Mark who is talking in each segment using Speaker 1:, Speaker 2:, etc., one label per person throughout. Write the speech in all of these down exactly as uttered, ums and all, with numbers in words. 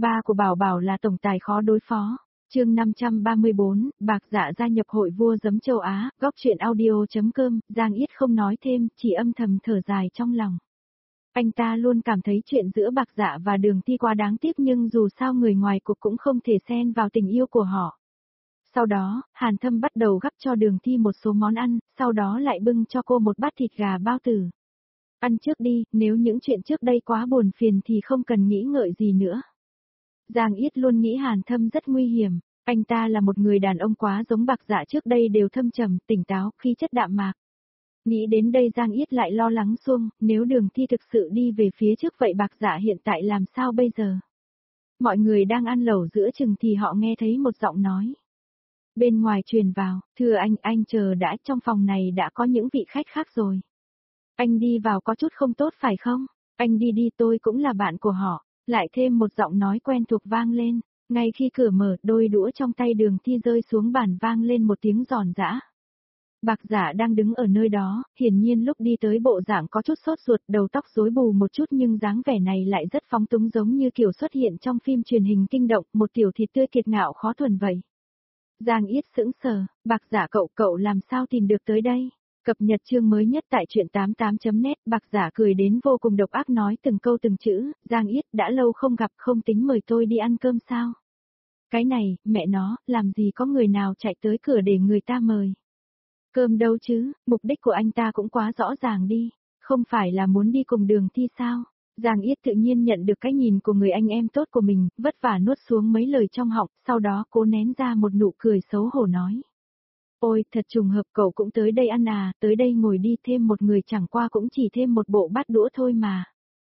Speaker 1: Ba của Bảo Bảo là tổng tài khó đối phó. Chương năm trăm ba mươi bốn, Bạc Dạ gia nhập hội vua giấm châu Á, góc truyện audio.com, Giang Yết không nói thêm, chỉ âm thầm thở dài trong lòng. Anh ta luôn cảm thấy chuyện giữa Bạc Dạ và Đường Thi quá đáng tiếc nhưng dù sao người ngoài cuộc cũng không thể xen vào tình yêu của họ. Sau đó, Hàn Thâm bắt đầu gắp cho Đường Thi một số món ăn, sau đó lại bưng cho cô một bát thịt gà bao tử. Ăn trước đi, nếu những chuyện trước đây quá buồn phiền thì không cần nghĩ ngợi gì nữa. Giang Yết luôn nghĩ Hàn Thâm rất nguy hiểm, anh ta là một người đàn ông quá giống Bạc Dạ trước đây đều thâm trầm, tỉnh táo, khí chất đạm mạc. Nghĩ đến đây Giang Yết lại lo lắng xuông, nếu Đường Thi thực sự đi về phía trước vậy Bạc Dạ hiện tại làm sao bây giờ? Mọi người đang ăn lẩu giữa chừng thì họ nghe thấy một giọng nói. Bên ngoài truyền vào, thưa anh, anh chờ đã, trong phòng này đã có những vị khách khác rồi. Anh đi vào có chút không tốt phải không? Anh đi đi, tôi cũng là bạn của họ. Lại thêm một giọng nói quen thuộc vang lên, ngay khi cửa mở, đôi đũa trong tay Đường Thi rơi xuống bàn vang lên một tiếng giòn giã. Bạc Dạ đang đứng ở nơi đó, hiển nhiên lúc đi tới bộ dạng có chút sốt ruột, đầu tóc rối bù một chút nhưng dáng vẻ này lại rất phóng túng giống như kiểu xuất hiện trong phim truyền hình kinh động, một tiểu thịt tươi kiệt ngạo khó thuần vậy. Giang Yết sững sờ, Bạc Dạ cậu cậu làm sao tìm được tới đây? Cập nhật chương mới nhất tại truyện tám mươi tám chấm net, Bạc Dạ cười đến vô cùng độc ác nói từng câu từng chữ, Giang Yết đã lâu không gặp không tính mời tôi đi ăn cơm sao? Cái này, mẹ nó, làm gì có người nào chạy tới cửa để người ta mời? Cơm đâu chứ, mục đích của anh ta cũng quá rõ ràng đi, không phải là muốn đi cùng Đường Thi sao? Giang Yết tự nhiên nhận được cái nhìn của người anh em tốt của mình, vất vả nuốt xuống mấy lời trong họng, sau đó cố nén ra một nụ cười xấu hổ nói. Ôi, thật trùng hợp cậu cũng tới đây ăn à, tới đây ngồi đi, thêm một người chẳng qua cũng chỉ thêm một bộ bát đũa thôi mà.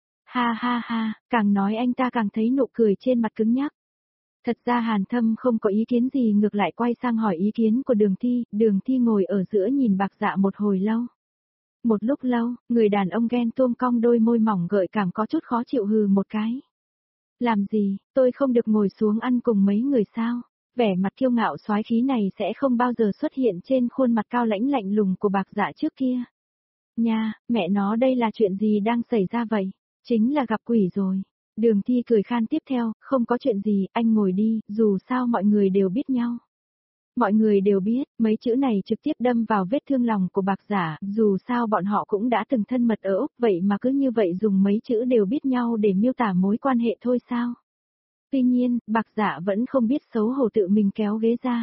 Speaker 1: Ha ha ha, càng nói anh ta càng thấy nụ cười trên mặt cứng nhắc. Thật ra Hàn Thâm không có ý kiến gì ngược lại quay sang hỏi ý kiến của Đường Thi, Đường Thi ngồi ở giữa nhìn Bạc Dạ một hồi lâu. Một lúc lâu, người đàn ông ghen tuông cong đôi môi mỏng gợi cảm có chút khó chịu hừ một cái. Làm gì, tôi không được ngồi xuống ăn cùng mấy người sao? Vẻ mặt kiêu ngạo soái khí này sẽ không bao giờ xuất hiện trên khuôn mặt cao lãnh lạnh lùng của Bạc Dạ trước kia. Nha, mẹ nó đây là chuyện gì đang xảy ra vậy? Chính là gặp quỷ rồi. Đường Thi cười khan tiếp theo, không có chuyện gì, anh ngồi đi, dù sao mọi người đều biết nhau. Mọi người đều biết, mấy chữ này trực tiếp đâm vào vết thương lòng của Bạc Dạ, dù sao bọn họ cũng đã từng thân mật ở Úc vậy mà cứ như vậy dùng mấy chữ đều biết nhau để miêu tả mối quan hệ thôi sao? Tuy nhiên, Bạc Dạ vẫn không biết xấu hổ tự mình kéo ghế ra.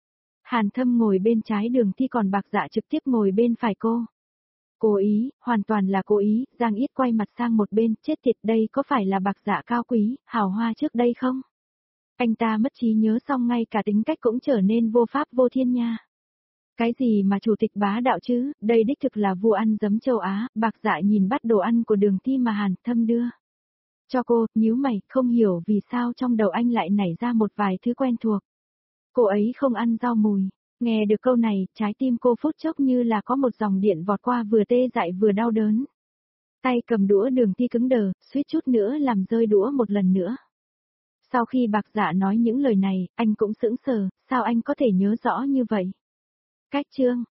Speaker 1: Hàn Thâm ngồi bên trái Đường Thi còn Bạc Dạ trực tiếp ngồi bên phải cô. Cố ý, hoàn toàn là cố ý, Giang Yết quay mặt sang một bên, chết tiệt đây có phải là Bạc Dạ cao quý, hào hoa trước đây không? Anh ta mất trí nhớ xong ngay cả tính cách cũng trở nên vô pháp vô thiên nha. Cái gì mà chủ tịch bá đạo chứ, đây đích thực là vua ăn giấm châu Á, Bạc Dạ nhìn bắt đồ ăn của Đường Thi mà Hàn Thâm đưa cho cô, nhíu mày, không hiểu vì sao trong đầu anh lại nảy ra một vài thứ quen thuộc. Cô ấy không ăn rau mùi. Nghe được câu này, trái tim cô phút chốc như là có một dòng điện vọt qua vừa tê dại vừa đau đớn. Tay cầm đũa Đường Thi cứng đờ, suýt chút nữa làm rơi đũa một lần nữa. Sau khi Bạc Dạ nói những lời này, anh cũng sững sờ, sao anh có thể nhớ rõ như vậy? Cách chương,